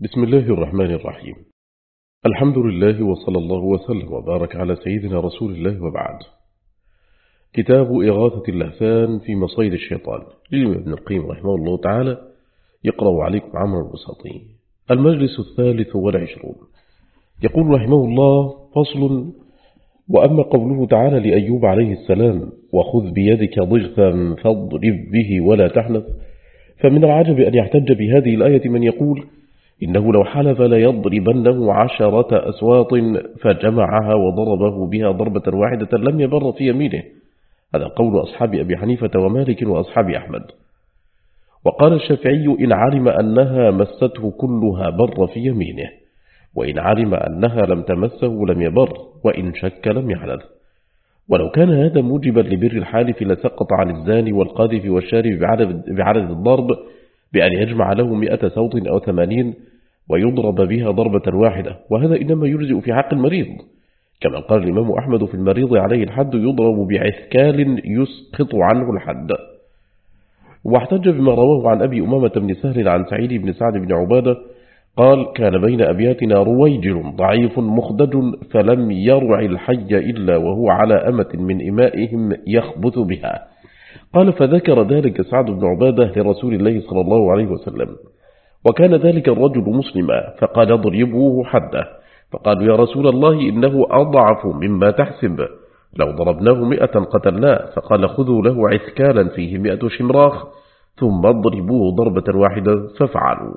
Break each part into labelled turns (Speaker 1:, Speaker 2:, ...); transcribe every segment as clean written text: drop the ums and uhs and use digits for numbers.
Speaker 1: بسم الله الرحمن الرحيم. الحمد لله وصلى الله وسلم وبارك على سيدنا رسول الله وبعد. كتاب إغاثة اللهفان في مصيد الشيطان للإمام ابن القيم رحمه الله تعالى، يقرأ عليكم عمرو البساطي. المجلس 23. يقول رحمه الله: فصل. وأما قوله تعالى لأيوب عليه السلام: وخذ بيدك ضغثا فاضرب به ولا تحنث، فمن العجب أن يحتج بهذه الآية من يقول إنه لو حلف ليضربنه 10 أسواط فجمعها وضربه بها ضربة واحدة لم يبر في يمينه. هذا قول أصحاب أبي حنيفة ومالك وأصحاب أحمد. وقال الشافعي: إن علم أنها مسته كلها بر في يمينه، وإن علم أنها لم تمسه لم يبر، وإن شك لم يحلف. ولو كان هذا موجبا لبر الحالف لسقط عن الزاني والقاذف والشارب بعدد الضرب، بأن يجمع له 100 صوت أو 80 ويضرب بها ضربة واحدة، وهذا إنما يجزئ في حق المريض، كما قال الإمام أحمد: في المريض عليه الحد يضرب بعثكال يسقط عنه الحد. واحتج بما رواه عن أبي أمامة بن سهل عن سعيد بن سعد بن عبادة قال: كان بين أبياتنا رويجل ضعيف مخدج، فلم يرع الحي إلا وهو على أمة من إمائهم يخبث بها. قال: فذكر ذلك سعد بن عبادة لرسول الله صلى الله عليه وسلم، وكان ذلك الرجل مسلما، فقال: اضربوه حده. فقالوا: يا رسول الله إنه أضعف مما تحسب، لو ضربناه 100 قتلناه. فقال: خذوا له عثكالا فيه 100 شمراخ ثم اضربوه ضربة واحدة، ففعلوا.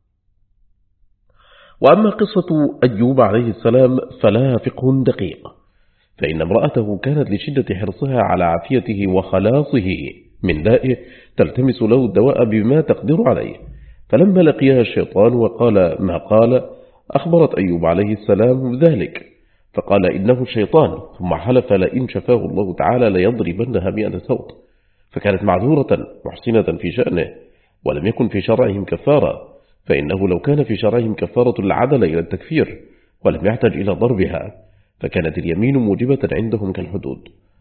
Speaker 1: وأما قصة أيوب عليه السلام فلها فقه دقيق، فإن امرأته كانت لشدة حرصها على عافيته وخلاصه من دائه تلتمس له الدواء بما تقدر عليه، فلما لقيها الشيطان وقال ما قال أخبرت أيوب عليه السلام ذلك، فقال: إنه الشيطان، ثم حلف لئن شفاه الله تعالى ليضربنها 100 صوت. فكانت معذورة محسنة في شأنه، ولم يكن في شرعهم كفارة، فإنه لو كان في شرعهم كفارة لعدل إلى التكفير ولم يحتج إلى ضربها، فكانت اليمين موجبة عندهم كالحدود.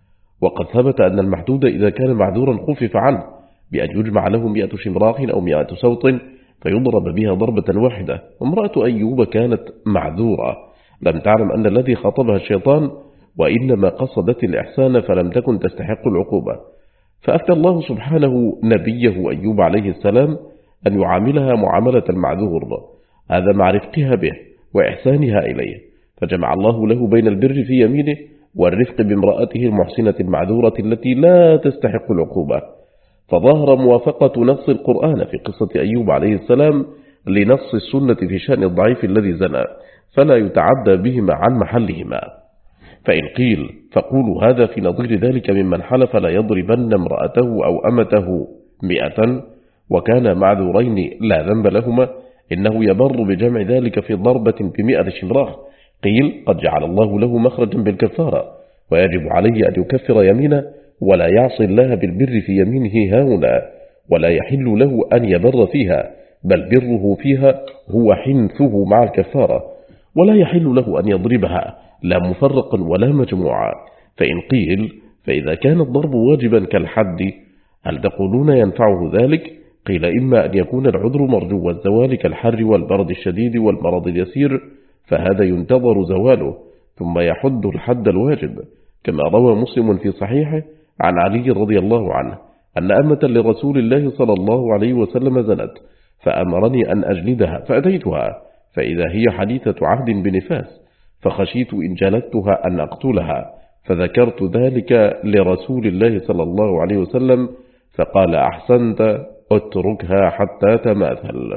Speaker 1: وقد ثبت أن المحدود إذا كان معذورا خفف عنه بأن يجمع له 100 شمراخ أو 100 صوت فيضرب بها ضربة واحدة. وامرأة أيوب كانت معذورة، لم تعلم أن الذي خاطبها الشيطان، وإنما قصدت الإحسان فلم تكن تستحق العقوبة، فأفتى الله سبحانه نبيه أيوب عليه السلام أن يعاملها معاملة المعذور، هذا مع رفقها به وإحسانها إليه، فجمع الله له بين البر في يمينه والرفق بامرأته المحسنة المعذورة التي لا تستحق العقوبة. فظهر موافقة نص القرآن في قصة أيوب عليه السلام لنص السنة في شأن الضعيف الذي زنى، فلا يتعدى بهما عن محلهما. فإن قيل فقولوا هذا في نظير ذلك ممن حلف لا يضربن امرأته أو أمته 100 وكان معذورين لا ذنب لهما، إنه يبر بجمع ذلك في ضربة ب100 شمراخ. قيل قد جعل الله له مخرجا بالكفارة، ويجب عليه أن يكفر يمينه ولا يعصي الله بالبر في يمينه هاهنا، ولا يحل له أن يبر فيها، بل بره فيها هو حنثه مع الكفارة، ولا يحل له أن يضربها لا مفرقا ولا مجموعا. فإن قيل فإذا كان الضرب واجبا كالحد هل تقولون ينفعه ذلك؟ قيل إما أن يكون العذر مرجو الزوال كالحر والبرد الشديد والمرض اليسير، فهذا ينتظر زواله ثم يحد الحد الواجب، كما روى مسلم في صحيحه عن علي رضي الله عنه أن أمة لرسول الله صلى الله عليه وسلم زنت، فأمرني أن أجلدها، فأتيتها فإذا هي حديثة عهد بنفاس، فخشيت إن جلدتها أن أقتلها، فذكرت ذلك لرسول الله صلى الله عليه وسلم، فقال: أحسنت، اتركها حتى تماثل.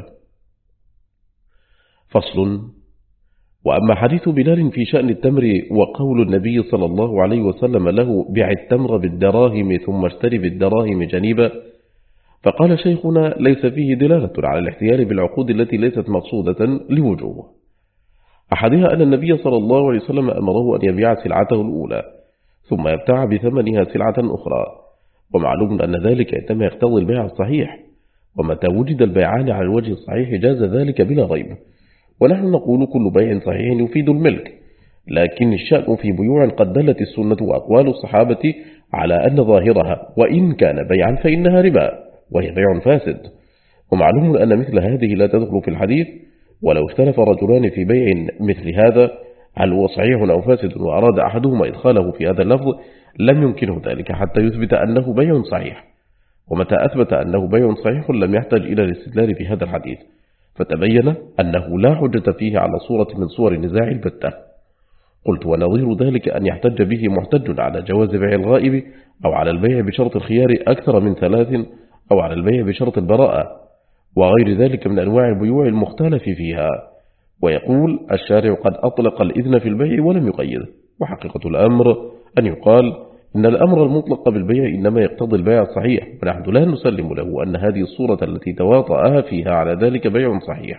Speaker 1: فصل. وأما حديث بلال في شأن التمر وقول النبي صلى الله عليه وسلم له: بع التمر بالدراهم ثم اشتري بالدراهم جنيبا، فقال شيخنا: ليس فيه دلالة على الاحتيال بالعقود التي ليست مقصودة لوجوه. أحدها أن النبي صلى الله عليه وسلم أمره أن يبيع سلعته الأولى ثم يبتاع بثمنها سلعة أخرى، ومعلوم أن ذلك إنما يقتضي البيع الصحيح، ومتى وجد البيعان على الوجه الصحيح جاز ذلك بلا ريب. ونحن نقول كل بيع صحيح يفيد الملك، لكن الشأن في بيوع قد دلت السنة وأقوال الصحابة على أن ظاهرها وإن كان بيعا فإنها ربا وهي بيع فاسد، ومعلوم أن مثل هذه لا تدخل في الحديث، ولو اختلف رجلان في بيع مثل هذا هل هو صحيح أو فاسد وأراد أحدهما إدخاله في هذا اللفظ لم يمكنه ذلك حتى يثبت أنه بيع صحيح، ومتى أثبت أنه بيع صحيح لم يحتاج إلى الاستدلال في هذا الحديث، فتبين أنه لا حجة فيه على صورة من صور النزاع البتة. قلت ونظير ذلك أن يحتج به محتج على جواز بيع الغائب أو على البيع بشرط الخيار أكثر من 3 أو على البيع بشرط البراءة وغير ذلك من أنواع البيوع المختلف فيها. ويقول الشارع قد أطلق الإذن في البيع ولم يقيده، وحقيقة الأمر أن يقال إن الأمر المطلق بالبيع إنما يقتضي البيع الصحيح، ونحن لا نسلم له أن هذه الصورة التي تواطأها فيها على ذلك بيع صحيح.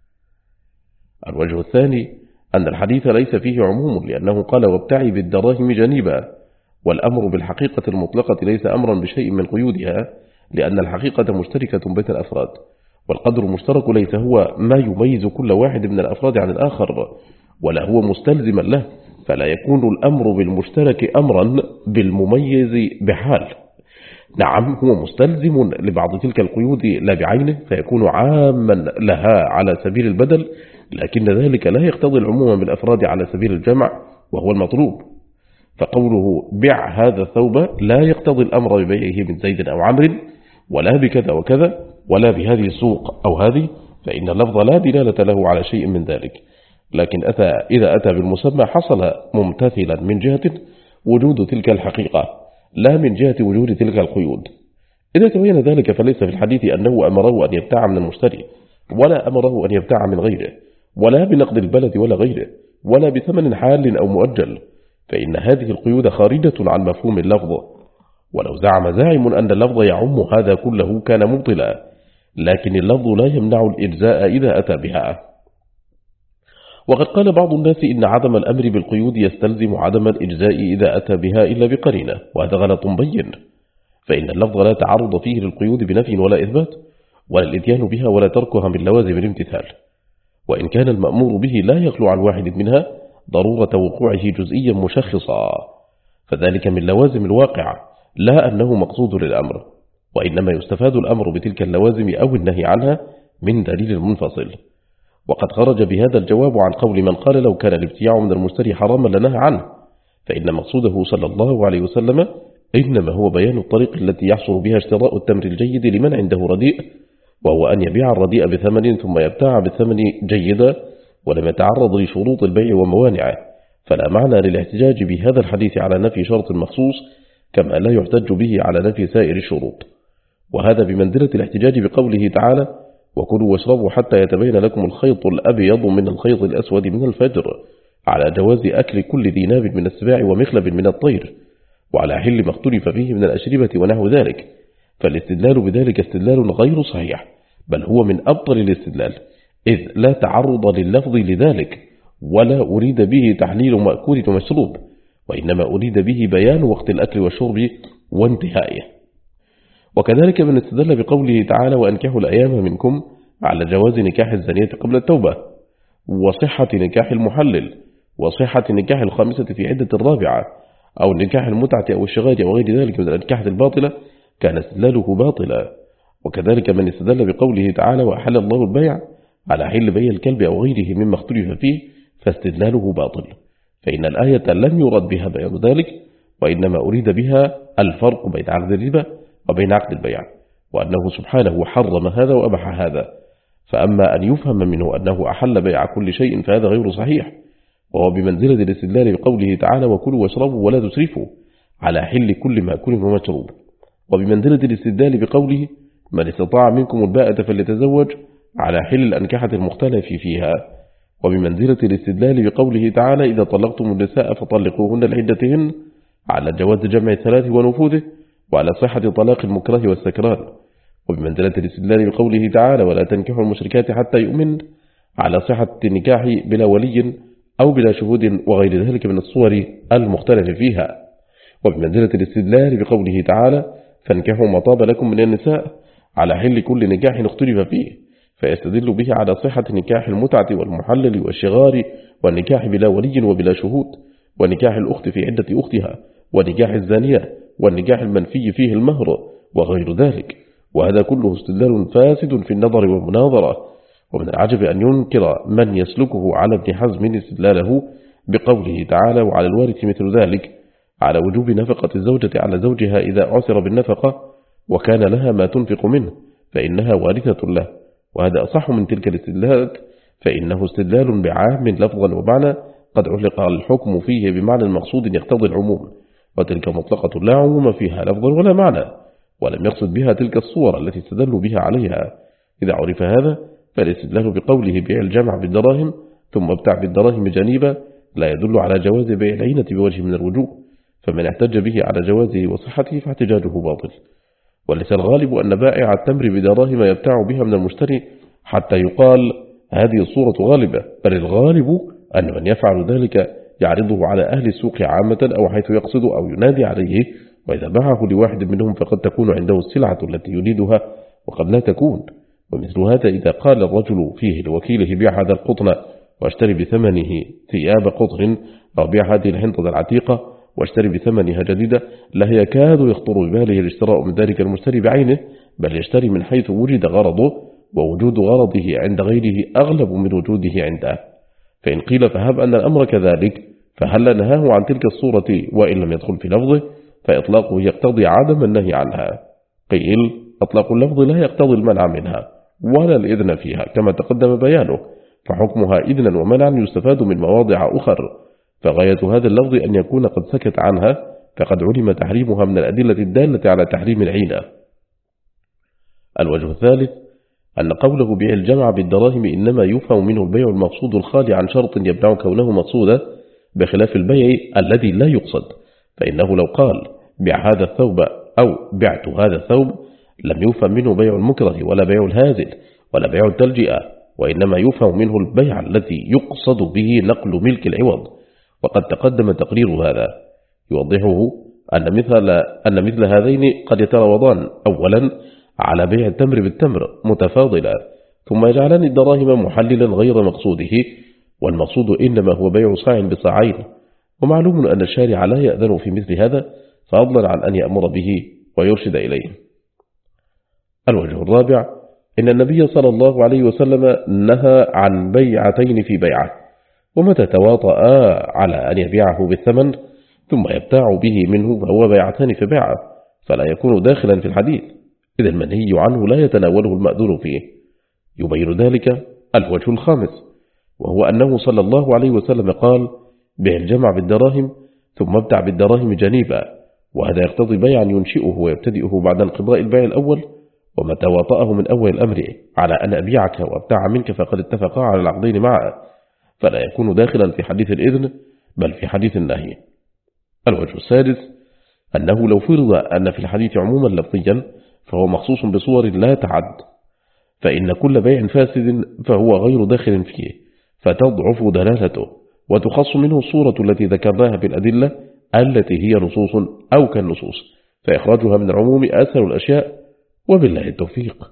Speaker 1: الوجه الثاني أن الحديث ليس فيه عموم، لأنه قال وابتعي بالدراهم جنيبا، والأمر بالحقيقة المطلقة ليس أمرا بشيء من قيودها، لأن الحقيقة مشتركة بين الأفراد، والقدر المشترك ليس هو ما يميز كل واحد من الأفراد عن الآخر، ولا هو مستلزما له، فلا يكون الأمر بالمشترك أمرا بالمميز بحال. نعم هو مستلزم لبعض تلك القيود لا بعينه فيكون عاما لها على سبيل البدل، لكن ذلك لا يقتضي العموم بالأفراد على سبيل الجمع وهو المطلوب. فقوله بع هذا الثوب لا يقتضي الأمر ببيعه من زيد أو عمرو، ولا بكذا وكذا، ولا بهذه السوق أو هذه، فإن اللفظ لا دلالة له على شيء من ذلك، لكن إذا أتى بالمسمى حصل ممتثلا من جهة وجود تلك الحقيقة لا من جهة وجود تلك القيود. إذا تبين ذلك فليس في الحديث أنه أمره أن يبتاع من المشتري، ولا أمره أن يبتاع من غيره، ولا بنقد البلد ولا غيره، ولا بثمن حال أو مؤجل، فإن هذه القيود خارجة عن مفهوم اللفظ. ولو زعم زاعم أن اللفظ يعم هذا كله كان مبطلا، لكن اللفظ لا يمنع الإجزاء إذا أتى بها. وقد قال بعض الناس إن عدم الأمر بالقيود يستلزم عدم الإجزاء إذا أتى بها إلا بقرينة، وهذا غلط بين، فإن اللفظ لا تعرض فيه للقيود بنفي ولا إثبات، ولا الإتيان بها ولا تركها من لوازم الامتثال، وإن كان المأمور به لا يخلو عن واحد منها ضرورة وقوعه جزئيا مشخصا، فذلك من لوازم الواقع لا أنه مقصود للأمر، وإنما يستفاد الأمر بتلك اللوازم أو النهي عنها من دليل منفصل. وقد خرج بهذا الجواب عن قول من قال لو كان الابتياع من المشتري حراما لنهى عنه، فإن مقصوده صلى الله عليه وسلم إنما هو بيان الطريق التي يحصل بها اشتراء التمر الجيد لمن عنده رديء، وهو أن يبيع الرديء بثمن ثم يبتاع بالثمن جيدا، ولم يتعرض لشروط البيع وموانعه، فلا معنى للاحتجاج بهذا الحديث على نفي شرط مخصوص كما لا يحتج به على نفي سائر الشروط. وهذا بمنزلة الاحتجاج بقوله تعالى وكلوا واشربوا حتى يتبين لكم الخيط الأبيض من الخيط الأسود من الفجر، على جواز أكل كل ذي ناب من السباع ومخلب من الطير، وعلى حل ما اختلف فيه من الأشربة ونحو ذلك. فالاستدلال بذلك استدلال غير صحيح، بل هو من أبطل الاستدلال، إذ لا تعرض لللفظ لذلك، ولا أريد به تحليل مأكول ومشروب، وإنما أريد به بيان وقت الأكل والشرب وانتهائه. وكذلك من استدل بقوله تعالى وأنكحوا الأيام منكم على جواز نكاح الزانية قبل التوبة، وصحة نكاح المحلل، وصحة نكاح الخامسة في عدة الرابعة، أو نكاح المتعة أو الشغار أو غير ذلك من الأنكاح الباطلة، كان استدلاله باطلا. وكذلك من استدل بقوله تعالى وأحل الله البيع على حل بيع الكلب أو غيره مما اختلف فيه، فاستدلاله باطل، فإن الآية لم يرد بها بيان ذلك، وإنما أريد بها الفرق بين عقد الربا وبين عقد البيع، وأنه سبحانه حرم هذا وأبح هذا. فأما أن يفهم منه أنه أحل بيع كل شيء فهذا غير صحيح، وهو بمنزلة الاستدلال بقوله تعالى وكلوا واشربوا ولا تسرفوا على حل كل مأكول ومشروب، وبمنزلة الاستدلال بقوله من استطاع منكم الباءة فليتزوج على حل الأنكحة المختلف فيها، وبمنزلة الاستدلال بقوله تعالى إذا طلقتم النساء فطلقوهن لعدتهن على جواز جمع الثلاث ونفوذه، وعلى صحة طلاق المكره والسكران، وبمنزلة الاستدلال بقوله تعالى ولا تنكحوا المشركات حتى يؤمن على صحة النكاح بلا ولي أو بلا شهود وغير ذلك من الصور المختلف فيها، وبمنزلة الاستدلال بقوله تعالى فانكحوا ما طاب لكم من النساء على حل كل نكاح اختلف فيه، فيستدل به على صحة نكاح المتعة والمحلل والشغار والنكاح بلا ولي وبلا شهود، ونكاح الأخت في عدة أختها، ونكاح الزانية، والنكاح المنفي فيه المهر وغير ذلك. وهذا كله استدلال فاسد في النظر والمناظرة، ومن العجب أن ينكر من يسلكه على ابن حزم استدلاله بقوله تعالى وعلى الوارث مثل ذلك على وجوب نفقة الزوجة على زوجها إذا أعثر بالنفقة وكان لها ما تنفق منه فإنها وارثة له، وهذا أصح من تلك الاستدلالات، فإنه استدلال بعام لفظا ومعنى قد علق الحكم فيه بمعنى مقصود يقتضي العموم، وتلك مطلقة لا عموم فيها لفظا ولا معنى، ولم يقصد بها تلك الصور التي استدلوا بها عليها. إذا عرف هذا فالاستدلال بقوله بيع الجمع بالدراهم ثم ابتع بالدراهم جنيبا لا يدل على جواز بيع العينة بوجه من الوجوه، فمن احتج به على جوازه وصحته فاحتجاجه باطل. وليس الغالب أن بائع التمر بدراهم يبتاع بها من المشتري حتى يقال هذه الصورة غالبة، بل الغالب أن من يفعل ذلك يعرضه على أهل السوق عامة أو حيث يقصد أو ينادي عليه، وإذا باعه لواحد منهم فقد تكون عنده السلعة التي يريدها وقد لا تكون. ومثل هذا إذا قال الرجل فيه لوكيله بيع هذا القطن واشتري بثمنه ثياب قطن، أو بيع هذه الحنطة العتيقة واشتري بثمنها جديدة، لا يكاد يخطر بباله الاشتراء من ذلك المشتري بعينه، بل يشتري من حيث وجد غرضه، ووجود غرضه عند غيره أغلب من وجوده عنده. فإن قيل فهب أن الأمر كذلك فهل نهاه عن تلك الصورة وإن لم يدخل في لفظه، فإطلاقه يقتضي عدم النهي عنها. قيل أطلاق اللفظ لا يقتضي المنع منها ولا الإذن فيها كما تقدم بيانه، فحكمها إذنا ومنعا يستفاد من مواضع أخر، فغاية هذا اللفظ أن يكون قد سكت عنها، فقد علم تحريمها من الأدلة الدالة على تحريم العينة. الوجه الثالث أن قوله بيع الجمع بالدراهم إنما يفهم منه البيع المقصود الخالي عن شرط يبدع كونه مقصودا، بخلاف البيع الذي لا يقصد، فإنه لو قال بيع هذا الثوب أو بعت هذا الثوب لم يفهم منه بيع المكره ولا بيع الهازل ولا بيع التلجئة، وإنما يفهم منه البيع الذي يقصد به نقل ملك العوض، وقد تقدم تقرير هذا. يوضحه أن مثل هذين قد يتراوضان أولا على بيع التمر بالتمر متفاضلا، ثم يجعلان الدراهم محللا غير مقصوده، والمقصود إنما هو بيع صاع بصاعين، ومعلوم أن الشارع لا يأذن في مثل هذا، فضلا عن أن يأمر به ويرشد إليه. الوجه الرابع إن النبي صلى الله عليه وسلم نهى عن بيعتين في بيعه، ومتى تواطأ على أن يبيعه بالثمن ثم يبتاع به منه فهو بيعتان في بيعه، فلا يكون داخلا في الحديث، إذا المنهي عنه لا يتناوله المأذون فيه. يبين ذلك الوجه الخامس، وهو أنه صلى الله عليه وسلم قال بيع الجمع بالدراهم ثم ابتع بالدراهم جنيبا، وهذا يقتضي بيعا ينشئه ويبتدئه بعد انقضاء البيع الأول، ومتى واطأه من أول الأمر على أن أبيعك وابتاع منك فقد اتفقا على العقدين معه، فلا يكون داخلا في حديث الإذن بل في حديث النهي. الوجه السادس أنه لو فرض أن في الحديث عموما لفظيا فهو مخصوص بصور لا تعد، فإن كل بيع فاسد فهو غير داخل فيه، فتضعف دلالته، وتخص منه الصورة التي ذكرناها بالأدلة التي هي نصوص أو كالنصوص، فإخراجها من العموم أسهل الأشياء، وبالله التوفيق.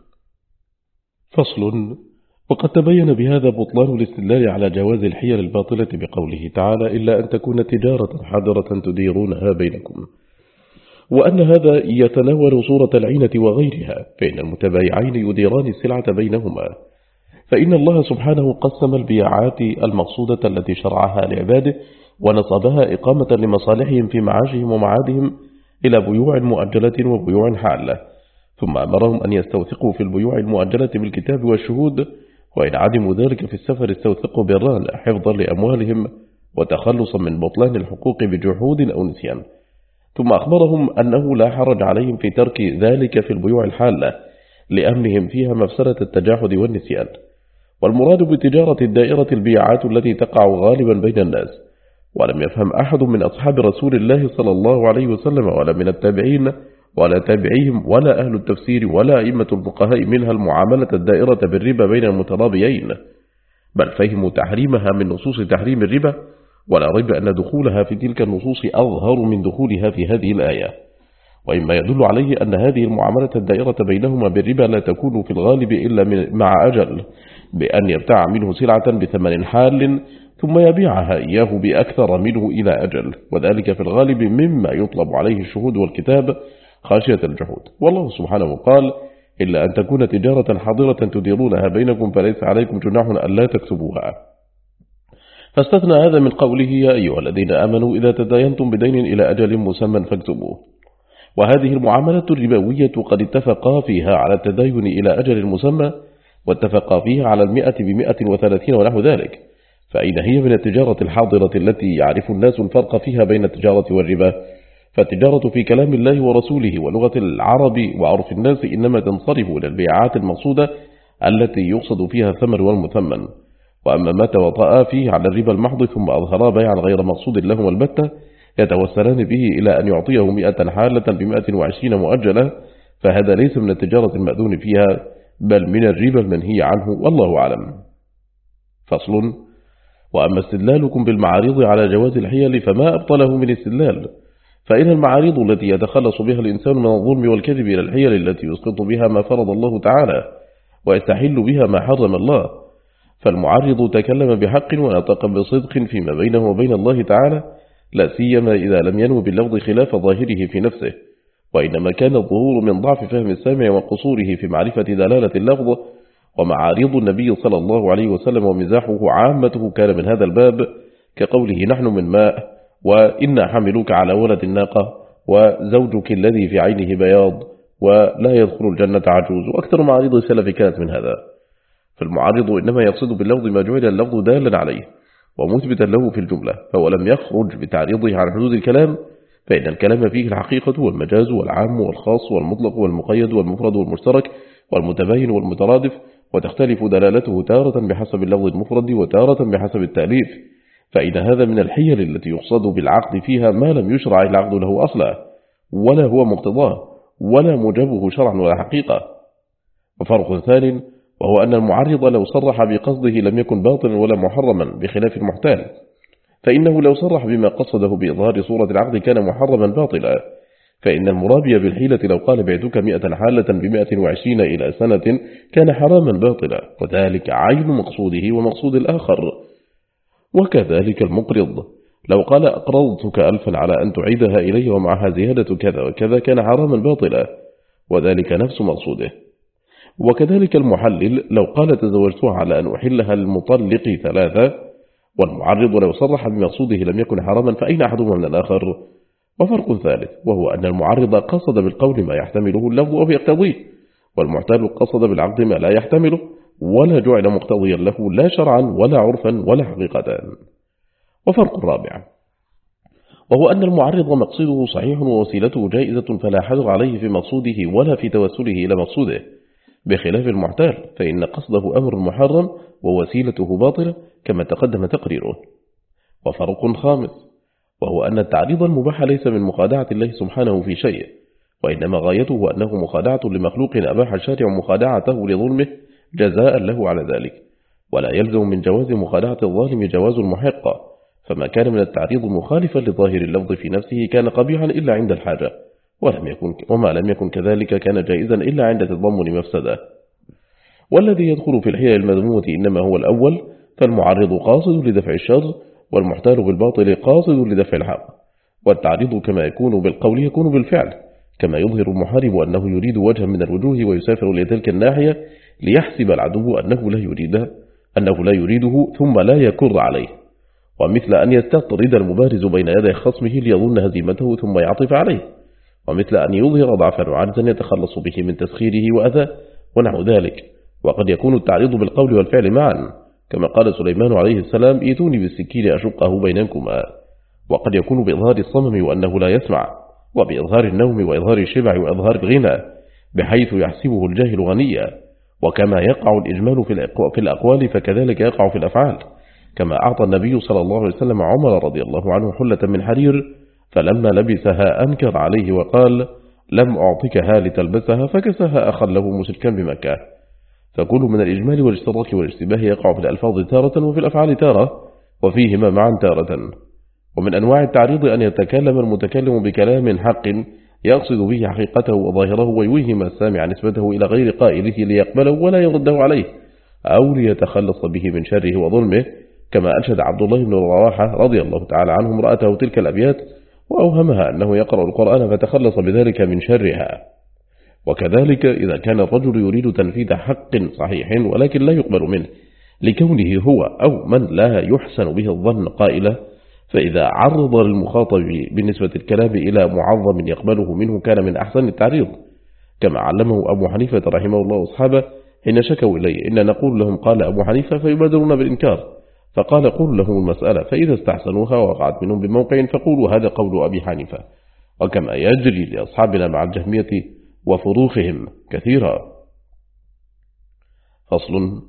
Speaker 1: فصل. وقد تبين بهذا بطلان الاستدلال على جواز الحيل الباطلة بقوله تعالى إلا أن تكون تجارة حاضرة تديرونها بينكم، وأن هذا يتناول صورة العينة وغيرها، فإن المتبايعين يديران السلعة بينهما، فإن الله سبحانه قسم البيعات المقصودة التي شرعها لعباده ونصبها إقامة لمصالحهم في معاشهم ومعادهم إلى بيوع مؤجلة وبيوع حالة، ثم أمرهم أن يستوثقوا في البيوع المؤجلة بالكتاب والشهود، وإن عدموا ذلك في السفر استوثقوا بالرهن حفظا لأموالهم وتخلصا من بطلان الحقوق بجحود أو نسيان، ثم أخبرهم أنه لا حرج عليهم في ترك ذلك في البيوع الحالة لأمنهم فيها مفسدة التجاحد والنسيان. والمراد بالتجارة الدائرة البيعات التي تقع غالبا بين الناس، ولم يفهم أحد من أصحاب رسول الله صلى الله عليه وسلم ولا من التابعين ولا تابعيهم ولا أهل التفسير ولا أئمة الفقهاء منها المعاملة الدائرة بالربا بين المترابيين، بل فهموا تحريمها من نصوص تحريم الربا، ولا ريب أن دخولها في تلك النصوص أظهر من دخولها في هذه الآية. وإما يدل عليه أن هذه المعاملة الدائرة بينهما بالربا لا تكون في الغالب إلا مع أجل، بأن يبتاع منه سلعة بثمن حال ثم يبيعها إياه بأكثر منه إلى أجل، وذلك في الغالب مما يطلب عليه الشهود والكتاب خاشية الجحود. والله سبحانه قال إلا أن تكون تجارة حاضرة تديرونها بينكم فليس عليكم جناح ألا تكتبوها. فاستثنى هذا من قوله يا أيها الذين آمنوا إذا تداينتم بدين إلى أجل مسمى فاكتبوه. وهذه المعاملة الربوية قد اتفقا فيها على التداين إلى أجل مسمى، واتفقا فيها على 100 ب130 ونحو ذلك، فأين هي من التجارة الحاضرة التي يعرف الناس الفرق فيها بين التجارة والربا؟ فالتجارة في كلام الله ورسوله ولغة العرب وعرف الناس إنما تنصرف إلى البيعات المقصودة التي يقصد فيها الثمر والمثمن. وأما ما توطأ فيه على الربا المحض ثم أظهرا بيعا غير مقصود لهم البتة يتوسلان به إلى أن يعطيه 100 حالة ب120 مؤجلة، فهذا ليس من التجارة المأذون فيها بل من الربا المنهي عنه، والله أعلم. فصل. وأما استدلالكم بالمعارض على جواز الحيل فما أبطله من استدلال، فإن المعارض التي يتخلص بها الإنسان من الظلم والكذب إلى الحيل التي يسقط بها ما فرض الله تعالى ويستحل بها ما حرم الله، فالمعارض تكلم بحق ونطق بصدق فيما بينه وبين الله تعالى، لا سيما إذا لم ينو باللفظ خلاف ظاهره في نفسه، وإنما كان الظهور من ضعف فهم السامع وقصوره في معرفة دلالة اللفظ. ومعارض النبي صلى الله عليه وسلم ومزاحه عامته كان من هذا الباب، كقوله نحن من ماء، وإنا حملوك على ولد الناقة، وزوجك الذي في عينه بياض، ولا يدخل الجنة عجوز، وأكثر معارض السلف كانت من هذا. فالمعارض إنما يقصد باللفظ ما جعل اللفظ دالا عليه ومثبتا له في الجملة، فهو لم يخرج بتعريضه عن حدود الكلام، فإن الكلام فيه الحقيقة والمجاز والعام والخاص والمطلق والمقيد والمفرد والمشترك والمتباين والمترادف، وتختلف دلالته تارة بحسب اللفظ المفرد وتارة بحسب التأليف، فإن هذا من الحيل التي يقصد بالعقد فيها ما لم يشرع العقد له أصلا، ولا هو مقتضاه، ولا موجبه شرعا ولا حقيقة. وفرق ثاني، وهو أن المعرض لو صرح بقصده لم يكن باطلا ولا محرما بخلاف المحتال، فإنه لو صرح بما قصده بإظهار صورة العقد كان محرما باطلا، فإن المرابي بالحيلة لو قال بعتك 100 حالة ب120 إلى سنة كان حراما باطلا، وذلك عين مقصوده ومقصود الآخر. وكذلك المقرض لو قال أقرضتك 1000 على أن تعيدها إلي ومعها زيادة كذا وكذا كان حراما باطلا، وذلك نفس مقصوده. وكذلك المحلل لو قال تزوجتها على أن أحلها المطلق 3، والمعرض لو صرح بمقصوده لم يكن حراما، فأين أحدهما من الآخر؟ وفرق ثالث، وهو أن المعرض قصد بالقول ما يحتمله اللفظ أو يقتضيه، والمحتال قصد بالعقد ما لا يحتمله ولا جعل مقتضيا له لا شرعا ولا عرفا ولا حقيقة. وفرق رابع، وهو أن المعرض مقصده صحيح ووسيلته جائزة فلا حذر عليه في مقصوده ولا في توسله إلى مقصوده، بخلاف المحتال فإن قصده أمر محرم ووسيلته باطلة كما تقدم تقريره. وفرق خامس، وهو أن التعريض المباح ليس من مخادعة الله سبحانه في شيء، وإنما غايته أنه مخادعة لمخلوق أباح الشارع مخادعته لظلمه جزاء له على ذلك، ولا يلزم من جواز مخادعة الظالم جواز المحق، فما كان من التعريض مخالفا لظاهر اللفظ في نفسه كان قبيحا إلا عند الحاجة، وما لم يكن كذلك كان جائزا إلا عند تضمن مفسده. والذي يدخل في الحيل المذمومة إنما هو الأول، فالمعرض قاصد لدفع الشر، والمحتال بالباطل قاصد لدفع الحق. والتعريض كما يكون بالقول يكون بالفعل، كما يظهر المحارب أنه يريد وجها من الوجوه ويسافر لتلك الناحية ليحسب العدو أنه لا يريده ثم لا يكر عليه، ومثل أن يستطرد المبارز بين يدي خصمه ليظن هزيمته ثم يعطف عليه، ومثل أن يظهر ضعفا وعجزا يتخلص به من تسخيره وأذى ونحو ذلك. وقد يكون التعريض بالقول والفعل معا، كما قال سليمان عليه السلام ايتوني بالسكين أشقه بينكما. وقد يكون بإظهار الصمم وأنه لا يسمع، وبإظهار النوم وإظهار الشبع وإظهار الغنى بحيث يحسبه الجاهل غنيا. وكما يقع الإجمال في الأقوال فكذلك يقع في الأفعال، كما أعطى النبي صلى الله عليه وسلم عمر رضي الله عنه حلة من حرير فلما لبسها أنكر عليه وقال لم أعطكها لتلبسها، فكسها أخا له مشركا بمكة. فكل من الإجمال والاشتراك والاشتباه يقع في الألفاظ تارة وفي الأفعال تارة، وفيهما معا تارة. ومن أنواع التعريض أن يتكلم المتكلم بكلام حق يقصد به حقيقته وظاهره ويوهم السامع نسبته إلى غير قائله ليقبله ولا يرده عليه أو ليتخلص به من شره وظلمه، كما أنشد عبد الله بن رواحة رضي الله تعالى عنه امرأته تلك الأبيات وأوهمها أنه يقرأ القرآن فتخلص بذلك من شرها. وكذلك إذا كان الرجل يريد تنفيذ حق صحيح ولكن لا يقبل منه لكونه هو أو من لا يحسن به الظن قائلا، فإذا عرض للمخاطب بالنسبة الكلام إلى معظم يقبله منه كان من أحسن التعريض، كما علمه أبو حنيفة رحمه الله أصحابه حين شكوا إليه إن نقول لهم قال أبو حنيفة فيبادرون بالإنكار، فقال قول لهم المسألة فإذا استحسنوها وقعت منهم بموقع فقولوا هذا قول أبي حنيفة. وكما يجري لأصحابنا مع الجهمية وفروخهم كثيرا. فصل.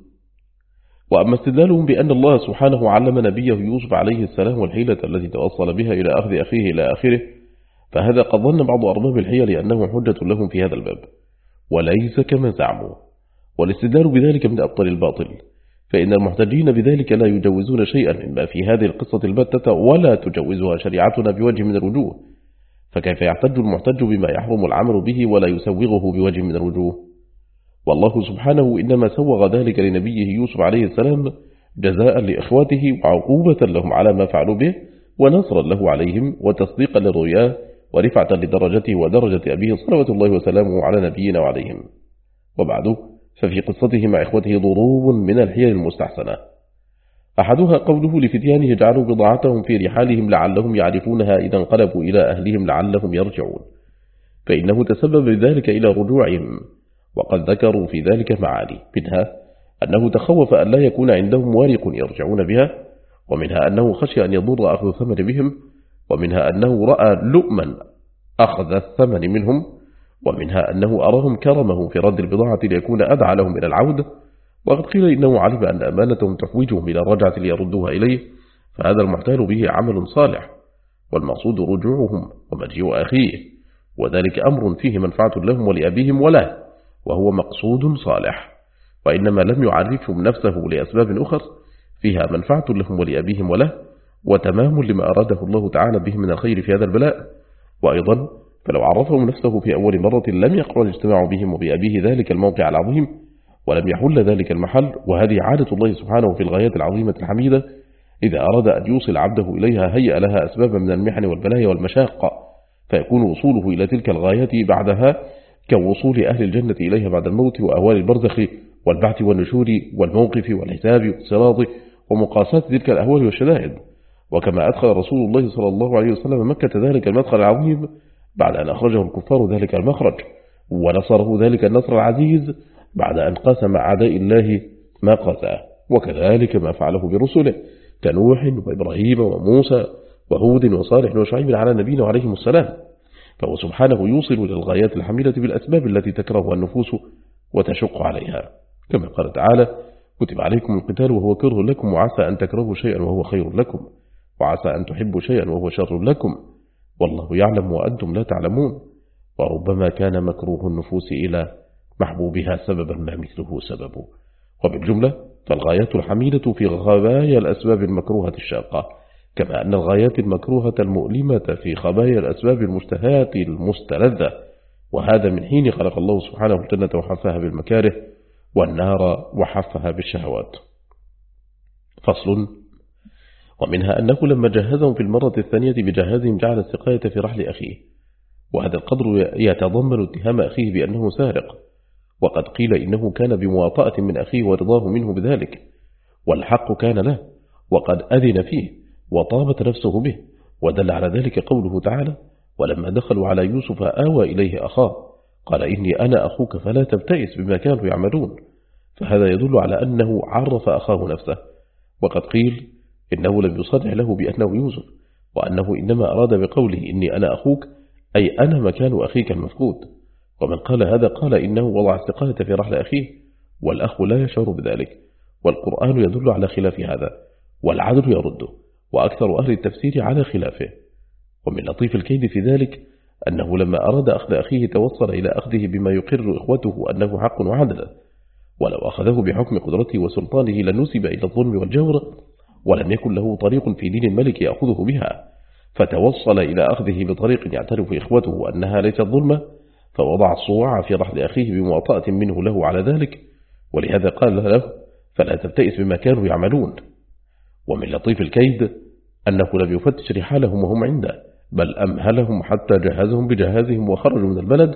Speaker 1: وأما استدلالهم بأن الله سبحانه علم نبيه يوسف عليه السلام والحيلة التي توصل بها إلى أخذ أخيه إلى آخره، فهذا قد ظن بعض أرباب الحيل لأنه حجة لهم في هذا الباب، وليس كما زعموا، والاستدلال بذلك من أبطل الباطل، فإن المحتجين بذلك لا يجوزون شيئا مما في هذه القصة البتة ولا تجوزها شريعتنا بوجه من الوجوه، فكيف يحتج المحتج بما يحرم العمل به ولا يسوغه بوجه من الوجوه؟ والله سبحانه إنما سوغ ذلك لنبيه يوسف عليه السلام جزاء لإخواته وعقوبة لهم على ما فعلوا به ونصرا له عليهم وتصديقا لرؤياه ورفعة لدرجته ودرجة أبيه صلوات الله وسلامه على نبينا وعليهم. وبعده ففي قصته مع إخوته ضروب من الحيل المستحسنة، أحدها قوله لفتيانه جعلوا بضاعتهم في رحالهم لعلهم يعرفونها إذا انقلبوا إلى أهلهم لعلهم يرجعون، فإنه تسبب ذلك إلى رجوعهم، وقد ذكروا في ذلك معاني، منها أنه تخوف أن لا يكون عندهم وارق يرجعون بها، ومنها أنه خشي أن يضر أخذ الثمن بهم، ومنها أنه رأى لؤما أخذ الثمن منهم، ومنها أنه أراهم كرمهم في رد البضاعة ليكون أدعى لهم إلى العودة، وقد قيل إنه علم أن أمانتهم تحوجهم إلى الرجعة ليردوها إليه، فهذا المحتال به عمل صالح، والمقصود رجوعهم ومجيء أخيه، وذلك أمر فيه منفعة لهم ولأبيهم وله، وهو مقصود صالح، وإنما لم يعرفهم نفسه لأسباب أخر فيها منفعة لهم ولأبيهم وله، وتمام لما أراده الله تعالى به من الخير في هذا البلاء. وأيضا فلو عرفهم نفسه في أول مرة لم يقع الاجتماع بهم وبأبيه ذلك الموقع العظيم، ولم يحل ذلك المحل، وهذه عادة الله سبحانه في الغايات العظيمة الحميدة، إذا أراد أن يوصل عبده إليها هيأ لها أسبابا من المحن والبلايا والمشاقة، فيكون وصوله إلى تلك الغايات بعدها كوصول أهل الجنة إليها بعد الموت وأهوال البرزخ والبعث والنشور والموقف والحساب والصراط ومقاسات تلك الأهوال والشدائد. وكما أدخل رسول الله صلى الله عليه وسلم مكة ذلك المدخل العظيم بعد أن أخرجه الكفار ذلك المخرج، ونصره ذلك النصر العزيز بعد أن قسم أعداء الله ما قساه، وكذلك ما فعله برسله كنوح وإبراهيم وموسى وهود وصالح وشعيب على نبينا عليهم السلام. فهو سبحانه يوصل للغايات الحميدة بالأسباب التي تكرهها النفوس وتشق عليها، كما قال تعالى: كتب عليكم القتال وهو كره لكم وعسى أن تكرهوا شيئا وهو خير لكم وعسى أن تحبوا شيئا وهو شر لكم والله يعلم وأنتم لا تعلمون. وربما كان مكروه النفوس إلى محبوبها سببا ما مثله سببه. وبالجملة فالغايات الحميدة في خبايا الأسباب المكروهة الشاقة، كما أن الغايات المكروهة المؤلمة في خبايا الأسباب المشتهاة المستلذة، وهذا من حين خلق الله سبحانه الجنة وحفها بالمكاره والنار وحفها بالشهوات. فصل. ومنها أنه لما جهزهم في المرة الثانية بجهازهم جعل السقاية في رحل أخيه، وهذا القدر يتضمن اتهام أخيه بأنه سارق، وقد قيل إنه كان بمواطأة من أخيه ورضاه منه بذلك، والحق كان له وقد أذن فيه وطابت نفسه به، ودل على ذلك قوله تعالى: ولما دخلوا على يوسف آوى إليه أخاه قال إني أنا أخوك فلا تبتئس بما كانوا يعملون، فهذا يدل على أنه عرف أخاه نفسه، وقد قيل إنه لم يصرح له بأنه يوسف، وأنه إنما أراد بقوله إني أنا أخوك أي أنا مكان أخيك المفقود، ومن قال هذا قال إنه وضع السقاية في رحل أخيه، والأخ لا يشعر بذلك، والقرآن يدل على خلاف هذا، والعدل يرده، وأكثر أهل التفسير على خلافه. ومن لطيف الكيد في ذلك أنه لما أراد أخذ أخيه توصل إلى أخذه بما يقر إخوته أنه حق وعدل، ولو أخذه بحكم قدرته وسلطانه لنسب إلى الظلم والجور، ولم يكن له طريق في دين الملك يأخذه بها، فتوصل إلى أخذه بطريق يعترف إخوته أنها ليست ظلمة، فوضع الصواع في رحل أخيه بمواطأة منه له على ذلك، ولهذا قال له: فلا تبتئس بما كانوا يعملون. ومن لطيف الكيد أنه لم يفتش رحالهم وهم عنده، بل أمهلهم حتى جهزهم بجهازهم وخرجوا من البلد،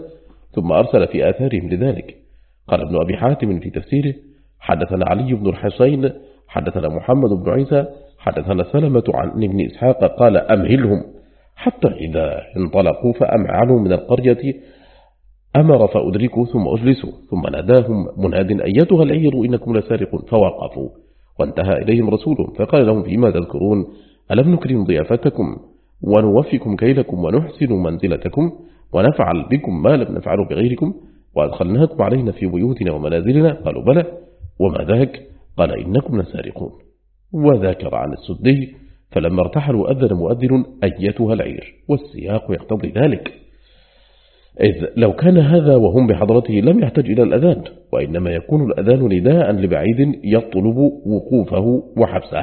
Speaker 1: ثم أرسل في آثارهم لذلك. قال ابن أبي حاتم في تفسيره: حدثنا علي بن الحسين حدثنا محمد بن عيسى حدثنا سلمة عن ابن إسحاق قال: أمهلهم حتى إذا انطلقوا فأمعنوا من القرية أمر فأدركوا ثم أجلسوا، ثم ناداهم مناد: أيتها العير إنكم لسارقون، فوقفوا، وانتهى إليهم رسول فقال لهم: فيما تذكرون؟ ألم نكرم ضيافتكم ونوفكم كيلكم ونحسن منزلتكم ونفعل بكم ما لم نفعل بغيركم وأدخلناكم علينا في بيوتنا ومنازلنا؟ قالوا: بلى. وما ذاك؟ قال: إنكم لسارقون. وذكر عن السدي: فلما ارتحلوا أذن مؤذن: أيتها العير، والسياق يقتضي ذلك، إذ لو كان هذا وهم بحضرته لم يحتاج إلى الأذان، وإنما يكون الأذان نداء لبعيد يطلب وقوفه وحبسه.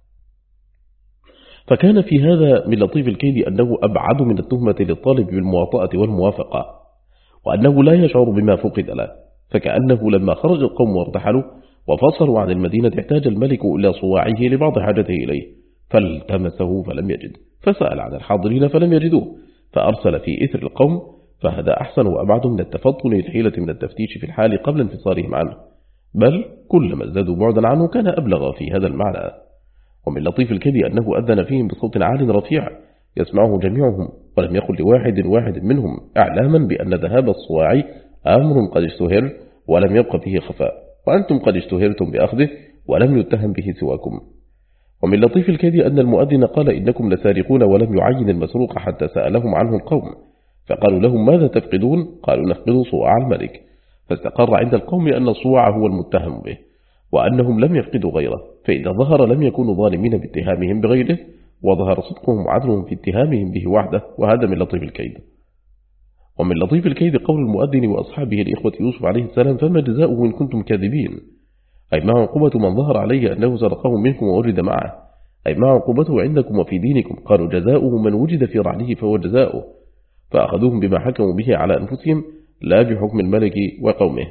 Speaker 1: فكان في هذا من لطيف الكيد أنه أبعد من التهمة للطالب بالمواطأة والموافقة، وأنه لا يشعر بما فقد له، فكأنه لما خرج القوم وارتحلوا وفصلوا عن المدينة احتاج الملك إلى صواعه لبعض حاجته إليه، فالتمسه فلم يجد، فسأل عن الحاضرين فلم يجدوه، فأرسل في إثر القوم، فهذا أحسن وأبعد من التفطن الحيلة من التفتيش في الحال قبل انفصالهم عنه، بل كلما ازدادوا بعدا عنه كان أبلغ في هذا المعنى. ومن لطيف الكذب أنه أذن فيهم بصوت عال رفيع يسمعه جميعهم، ولم يقل لواحد منهم إعلاما بأن ذهاب الصواعي أمر قد اشتهر ولم يبق فيه خفاء، وأنتم قد اشتهرتم بأخذه ولم يتهم به سواكم. ومن لطيف الكذب أن المؤذن قال: إنكم لسارقون، ولم يعين المسروق حتى سألهم عنه القوم، فقالوا لهم: ماذا تفقدون؟ قالوا: نفقد صواع الملك. فاستقر عند القوم أن الصواع هو المتهم به، وأنهم لم يفقدوا غيره، فإذا ظهر لم يكونوا ظالمين باتهامهم بغيره، وظهر صدقهم وعدلهم في اتهامهم به وحده، وهذا من لطيف الكيد. ومن لطيف الكيد قول المؤذن وأصحابه الإخوة يوسف عليه السلام: فما جزاؤه إن كنتم كاذبين؟ أي ما عقوبة من ظهر عليه أنه سرقه منكم ووجد معه؟ أي ما عقوبته عندكم وفي دينكم؟ قالوا: جزاؤه من وجد في رحله فهو جزاؤه، فأخذوهم بما حكموا به على أنفسهم لا بحكم الملك وقومه.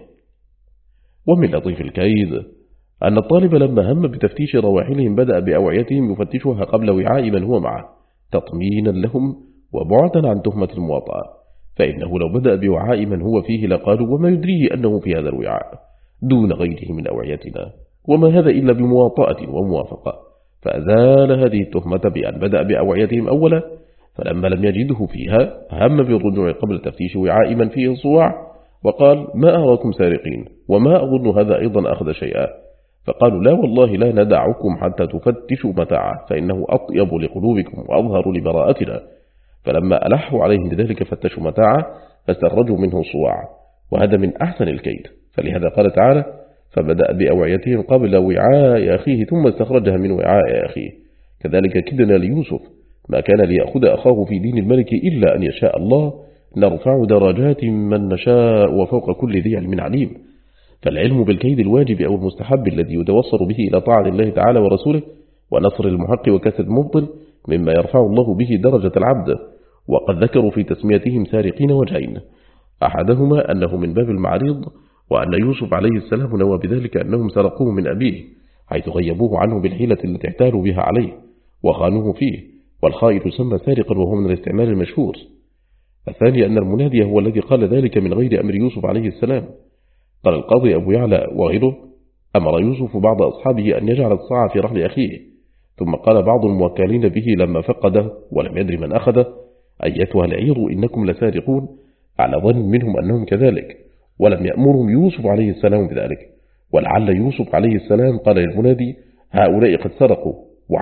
Speaker 1: ومن لطيف الكيد أن الطالب لما هم بتفتيش رواحلهم بدأ بأوعيتهم يفتشها قبل وعاء من هو معه، تطمينا لهم وبعدا عن تهمة المواطأة، فإنه لو بدأ بوعاء من هو فيه لقالوا: وما يدريه أنه في هذا الوعاء دون غيره من أوعيتنا، وما هذا إلا بمواطأة وموافقة، فأزال هذه التهمة بأن بدأ بأوعيتهم أولا، فلما لم يجده فيها هم بالرجوع قبل تفتيش وعاء من فيه الصواع، وقال: ما أراكم سارقين، وما أظن هذا أيضا أخذ شيئا، فقالوا: لا والله لا ندعكم حتى تفتشوا متاعه، فإنه أطيب لقلوبكم وأظهر لبراءتنا. فلما ألحوا عليهم بذلك فتشوا متاعه فاستخرجوا منه الصواع، وهذا من أحسن الكيد، فلهذا قال تعالى: فبدأ بأوعيتهم قبل وعاء أخيه ثم استخرجها من وعاء أخيه. كذلك كدنا ليوسف: ما كان ليأخذ أخاه في دين الملك إلا أن يشاء الله، نرفع درجات من نشاء وفوق كل ذي علم عليم. فالعلم بالكيد الواجب أو المستحب الذي يتوصل به إلى طاعة الله تعالى ورسوله ونصر المحق وكسر المبطل مما يرفع الله به درجة العبد. وقد ذكروا في تسميتهم سارقين وجهين: أحدهما أنه من باب المعريض، وأن يوسف عليه السلام نوى بذلك أنهم سرقوه من أبيه، حيث غيبوه عنه بالحيلة التي احتالوا بها عليه وخانوه فيه، والخائن يسمى سارقا وهو من الاستعمال المشهور. الثاني أن المنادي هو الذي قال ذلك من غير أمر يوسف عليه السلام. قال القاضي أبو يعلى وغيره: أمر يوسف بعض أصحابه أن يجعل الصاع في رحل أخيه، ثم قال بعض الموكلين به لما فقده ولم يدري من أخذه: أيتها العير إنكم لسارقون، على ظن منهم أنهم كذلك، ولم يأمرهم يوسف عليه السلام بذلك. ولعل يوسف عليه السلام قال للمنادي: هؤلاء قد سرقوا،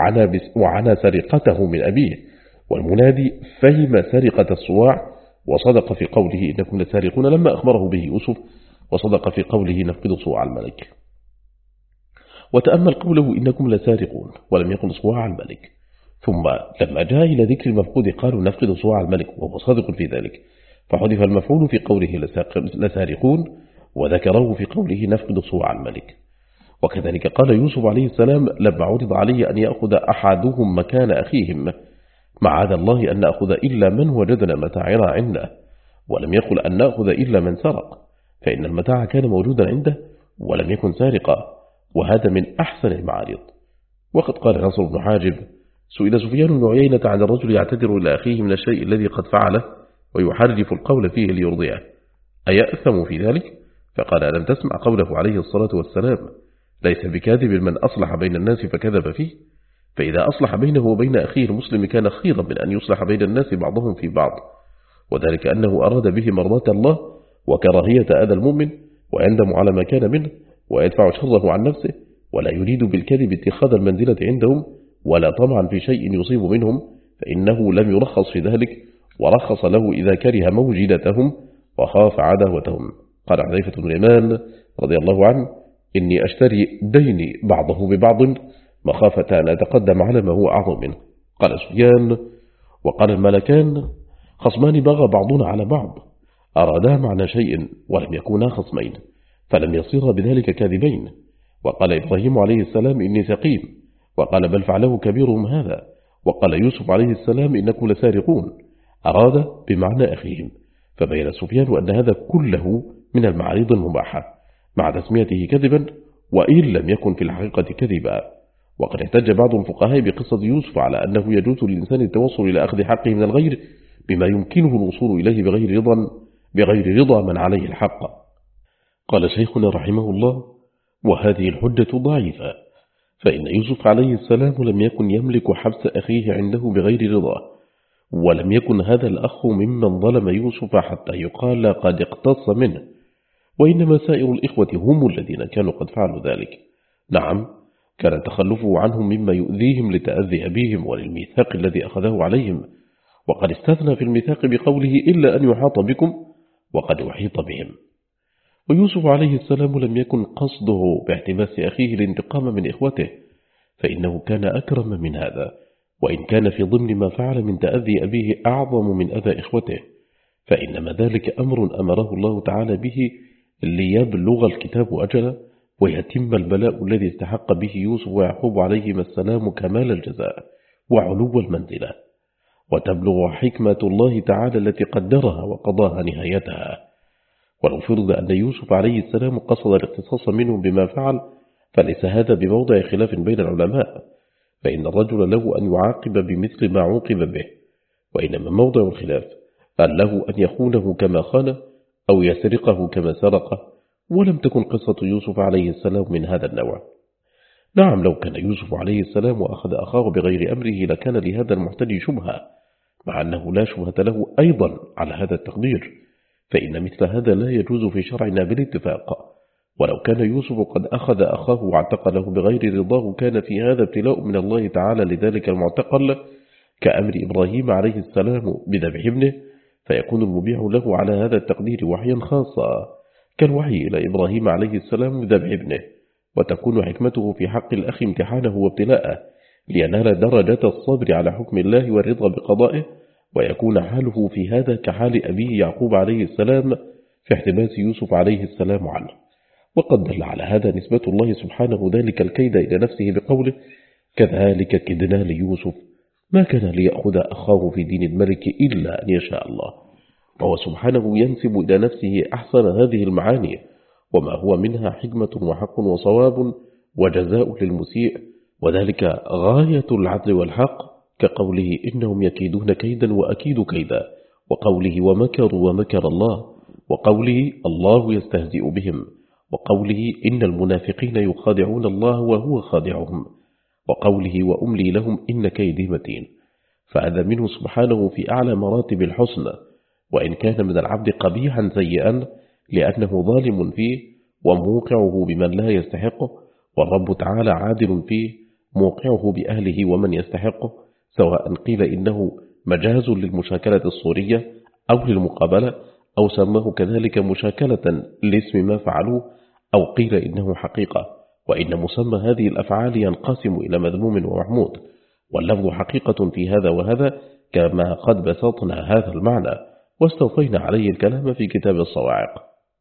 Speaker 1: وعنا سرقته من أبيه، والمنادي فهم سرقة الصواع وصدق في قوله إنكم لسارقون لما أخبره به يوسف، وصدق في قوله نفقد صواع الملك. وتأمل قوله إنكم لسارقون ولم يقل صواع الملك، ثم لما جاء إلى ذكر المفقود قالوا نفقد صواع الملك، وهو صادق في ذلك، فحذف المفعول في قوله لسارقون وذكره في قوله نفقد صواع الملك. وكذلك قال يوسف عليه السلام لما عرض عليه أن يأخذ أحدهم مكان أخيهم: معاذ الله أن نأخذ إلا من وجدنا متاعنا عنده، ولم يقل أن نأخذ إلا من سرق، فإن المتاع كان موجودا عنده ولم يكن سارقا، وهذا من أحسن المعارض. وقد قال نصر بن حاجب: سئل سفيان بن عيينة عن الرجل يعتذر إلى أخيه من الشيء الذي قد فعله ويحرف القول فيه ليرضيه: أيأثم في ذلك؟ فقال ألم تسمع قوله عليه الصلاة والسلام ليس بكاذب من أصلح بين الناس فكذب فيه؟ فإذا أصلح بينه وبين أخيه المسلم كان خيرا من أن يصلح بين الناس بعضهم في بعض، وذلك أنه أراد به مرضاة الله وكراهية أذى المؤمن، ويندم على ما كان منه ويدفع شره عن نفسه، ولا يريد بالكذب اتخاذ المنزلة عندهم ولا طمعا في شيء يصيب منهم، فإنه لم يرخص في ذلك، ورخص له إذا كره موجدتهم وخاف عداوتهم. قال حذيفة بن اليمان رضي الله عنه إني أشتري ديني بعضه ببعض مخافة أن أتقدم على ما هو أعظم منه. قال سفيان وقال الملكان خصمان بغى بعضنا على بعض أرادا معنى شيء ولم يكونا خصمين فلم يصير بذلك كاذبين. وقال إبراهيم عليه السلام إني سقيم، وقال بل فعله كبيرهم هذا. وقال يوسف عليه السلام إنكم لسارقون، أراد بمعنى أخيهم. فبين سفيان أن هذا كله من المعارض المباحة مع تسميته كذبا وإن لم يكن في الحقيقة كذبا. وقد احتج بعض الفقهاء بقصة يوسف على أنه يجوز للإنسان التوصل إلى أخذ حقه من الغير بما يمكنه الوصول إليه بغير رضا من عليه الحق. قال شيخنا رحمه الله وهذه الحجة ضعيفة، فإن يوسف عليه السلام لم يكن يملك حبس أخيه عنده بغير رضا، ولم يكن هذا الأخ ممن ظلم يوسف حتى يقال قد اقتص منه، وإنما سائر الإخوة هم الذين كانوا قد فعلوا ذلك. نعم كان تخلفه عنهم مما يؤذيهم لتأذي أبيهم وللميثاق الذي أخذه عليهم، وقد استثنى في الميثاق بقوله إلا أن يحاط بكم، وقد أحيط بهم. ويوسف عليه السلام لم يكن قصده باحتباس أخيه الانتقام من إخوته، فإنه كان أكرم من هذا، وإن كان في ضمن ما فعل من تأذي أبيه أعظم من أذى إخوته، فإنما ذلك أمر أمره الله تعالى به ليبلغ الكتاب أجله ويتم البلاء الذي استحق به يوسف ويعقوب عليهما السلام كمال الجزاء وعلو المنزلة، وتبلغ حكمة الله تعالى التي قدرها وقضاها نهايتها. ولو فرض أن يوسف عليه السلام قصد الاقتصاص منهم بما فعل فليس هذا بموضع خلاف بين العلماء، فإن الرجل له أن يعاقب بمثل ما عوقب به، وإنما موضع الخلاف أن له أن يخونه كما خانه أو يسرقه كما سرقه، ولم تكن قصة يوسف عليه السلام من هذا النوع. نعم لو كان يوسف عليه السلام وأخذ أخاه بغير أمره لكان لهذا المحتج شبهة، مع أنه لا شبهة له أيضا على هذا التقدير، فإن مثل هذا لا يجوز في شرعنا بالاتفاق. ولو كان يوسف قد أخذ أخاه واعتقله بغير رضاه كان في هذا ابتلاء من الله تعالى لذلك المعتقل كأمر إبراهيم عليه السلام بذبح ابنه، فيكون المبيع له على هذا التقدير وحيا خاصا كالوحي إلى إبراهيم عليه السلام بذبح ابنه، وتكون حكمته في حق الأخ امتحانه وابتلاءه لينال درجة الصبر على حكم الله والرضا بقضائه، ويكون حاله في هذا كحال أبيه يعقوب عليه السلام في احتباس يوسف عليه السلام عنه. وقد دل على هذا نسبة الله سبحانه ذلك الكيد إلى نفسه بقوله كذلك كدنا ليوسف ما كان ليأخذ أخاه في دين الملك إلا أن يشاء الله، وهو سبحانه ينسب إلى نفسه أحسن هذه المعاني وما هو منها حكمة وحق وصواب وجزاء للمسيء، وذلك غاية العدل والحق، كقوله إنهم يكيدون كيدا وأكيد كيدا، وقوله ومكروا ومكر الله، وقوله الله يستهزئ بهم، وقوله إن المنافقين يخادعون الله وهو خادعهم، وقوله وأملي لهم إن كيدي متين. فهذا منه سبحانه في أعلى مراتب الحسن، وإن كان من العبد قبيحا سيئا لأنه ظالم فيه وموقعه بمن لا يستحقه، والرب تعالى عادل فيه موقعه بأهله ومن يستحقه، سواء قيل إنه مجاز للمشاكلة الصورية أو للمقابلة أو سماه كذلك مشاكلة لاسم ما فعلوه أو قيل إنه حقيقة، وإن مسمى هذه الأفعال ينقسم إلى مذموم ومحمود، واللفظ حقيقة في هذا وهذا كما قد بسطنا هذا المعنى واستوفينا عليه الكلام في كتاب الصواعق.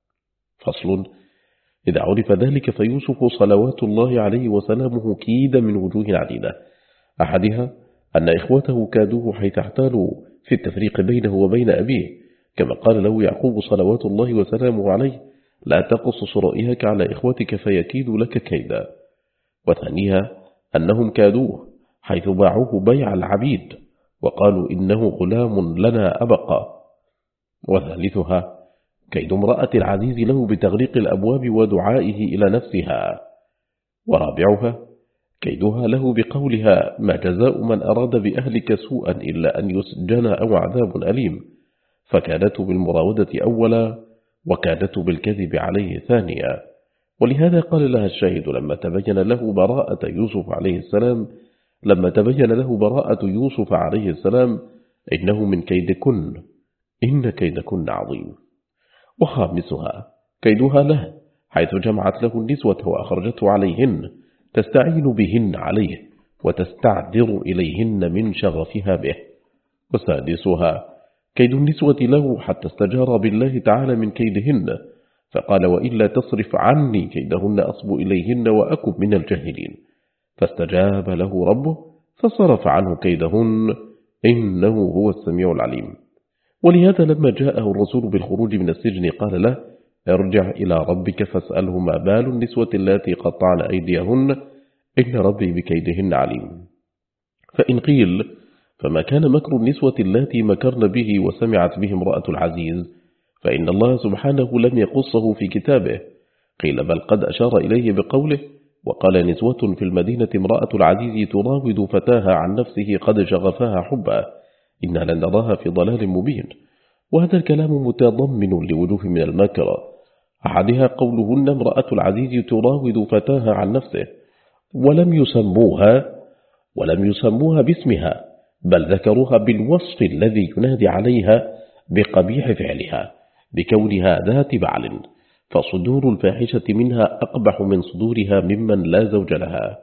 Speaker 1: فصل: إذا عرف ذلك فيوسف صلوات الله عليه وسلامه كيد من وجوه عديدة، أحدها أن إخوته كادوه حيث احتالوا في التفريق بينه وبين أبيه، كما قال له يعقوب صلوات الله وسلامه عليه لا تقصص رؤيك على إخوتك فيكيد لك كيدا. وثانيها أنهم كادوه حيث باعوه بيع العبيد وقالوا إنه غلام لنا أبقى. وثالثها كيد امرأة العزيز له بتغليق الأبواب ودعائه إلى نفسها. ورابعها كيدها له بقولها: ما جزاء من أراد بأهلك سوءا إلا أن يسجن أو عذاب أليم، فكانت بالمراودة أولا وكانت بالكذب عليه ثانيا. ولهذا قال لها الشاهد لما تبين له براءة يوسف عليه السلام: إنه من كيدكن، إن كيدكن عظيم. وخامسها كيدها له حيث جمعت له النسوة وأخرجته عليهن تستعين بهن عليه وتستعذر إليهن من شغفها به. وسادسها كيد النسوة له حتى استجار بالله تعالى من كيدهن، فقال: وإلا تصرف عني كيدهن أصب إليهن وأكن من الجاهلين، فاستجاب له ربه فصرف عنه كيدهن، إنه هو السميع العليم. ولهذا لما جاءه الرسول بالخروج من السجن قال له: ارجع إلى ربك فاسأله ما بال النسوة التي قطعن أيديهن، إن ربي بكيدهن عليم. فإن قيل: فما كان مكر النسوة التي مكرن به وسمعت به امرأة العزيز، فإن الله سبحانه لم يقصه في كتابه. قيل: بل قد أشار إليه بقوله: وقال نسوة في المدينة امرأة العزيز تراود فتاها عن نفسه قد شغفها حبا، إنا لنراها في ضلال مبين. وهذا الكلام متضمن لوجوه من المكر. أحدها قولهن امرأة العزيز تراود فتاها عن نفسه، ولم يسموها باسمها، بل ذكروها بالوصف الذي ينادي عليها بقبيح فعلها بكونها ذات بعل، فصدور الفاحشة منها أقبح من صدورها ممن لا زوج لها.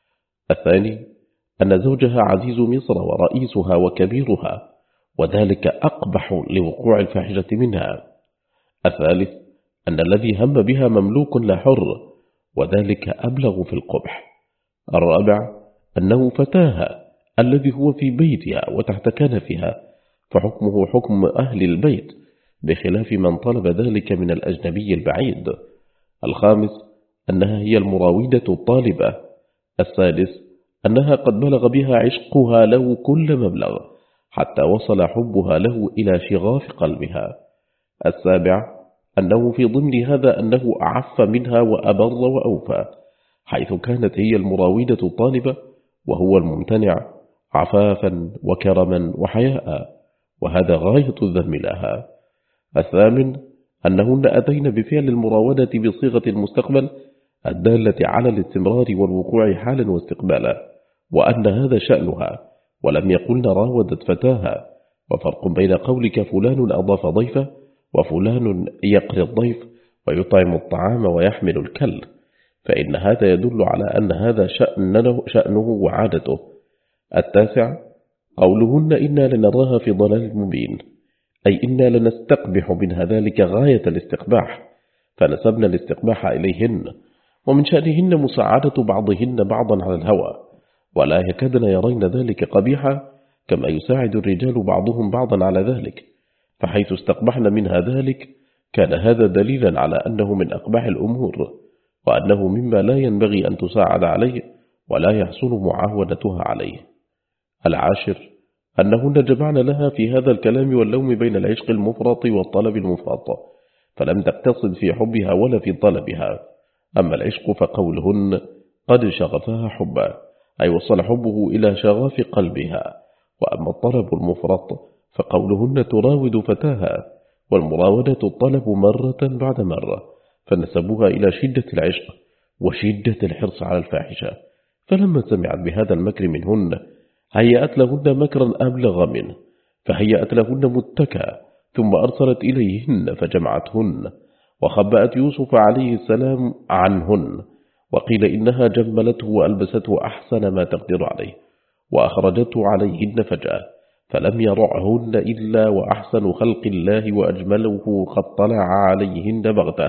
Speaker 1: الثاني أن زوجها عزيز مصر ورئيسها وكبيرها، وذلك أقبح لوقوع الفاحشة منها. الثالث أن الذي هم بها مملوك لا حر، وذلك أبلغ في القبح. الرابع أنه فتاها الذي هو في بيتها وتحت كنفها، فحكمه حكم أهل البيت بخلاف من طلب ذلك من الأجنبي البعيد. الخامس أنها هي المراودة الطالبة. السادس أنها قد بلغ بها عشقها له كل مبلغ حتى وصل حبها له إلى شغاف قلبها. السابع أنه في ضمن هذا أنه أعف منها وأبر وأوفى، حيث كانت هي المراودة الطالبة وهو الممتنع عفافا وكرما وحياء، وهذا غاية الذم لها. الثامن أنهن أتين بفعل المراودة بصيغة المستقبل الدالة على الاستمرار والوقوع حالا واستقبالا، وأن هذا شأنها، ولم يقلن راودت فتاها. وفرق بين قولك فلان أضاف ضيفه وفلان يقري الضيف ويطعم الطعام ويحمل الكل، فإن هذا يدل على أن هذا شأنه وعادته. التاسع قولهن إنا لنراها في ضلال مبين، أي إنا لنستقبح منها ذلك غاية الاستقباح، فنسبنا الاستقباح إليهن. ومن شأنهن مساعدة بعضهن بعضا على الهوى، ولا يكادن يرين ذلك قبيحا كما يساعد الرجال بعضهم بعضا على ذلك، فحيث استقبحن منها ذلك كان هذا دليلا على أنه من أقبح الأمور، وأنه مما لا ينبغي أن تساعد عليه ولا يحسن معاونتها عليه. العاشر أنهن جمعن لها في هذا الكلام واللوم بين العشق المفرط والطلب المفرط، فلم تقتصد في حبها ولا في طلبها. أما العشق فقولهن قد شغفها حبا، أي وصل حبه إلى شغاف قلبها. وأما الطلب المفرط فقولهن تراود فتاها، والمراودة الطلب مرة بعد مرة، فنسبوها إلى شدة العشق وشدة الحرص على الفاحشة. فلما سمعت بهذا المكر منهن هيأت لهن مكرا أبلغ منه، فهيأت لهن متكا، ثم أرسلت إليهن فجمعتهن، وخبأت يوسف عليه السلام عنهن، وقيل إنها جملته وألبسته أحسن ما تقدر عليه، وأخرجته عليهن فجأة، فلم يرعهن إلا وأحسن خلق الله وأجمله قد طلع عليهن بغته،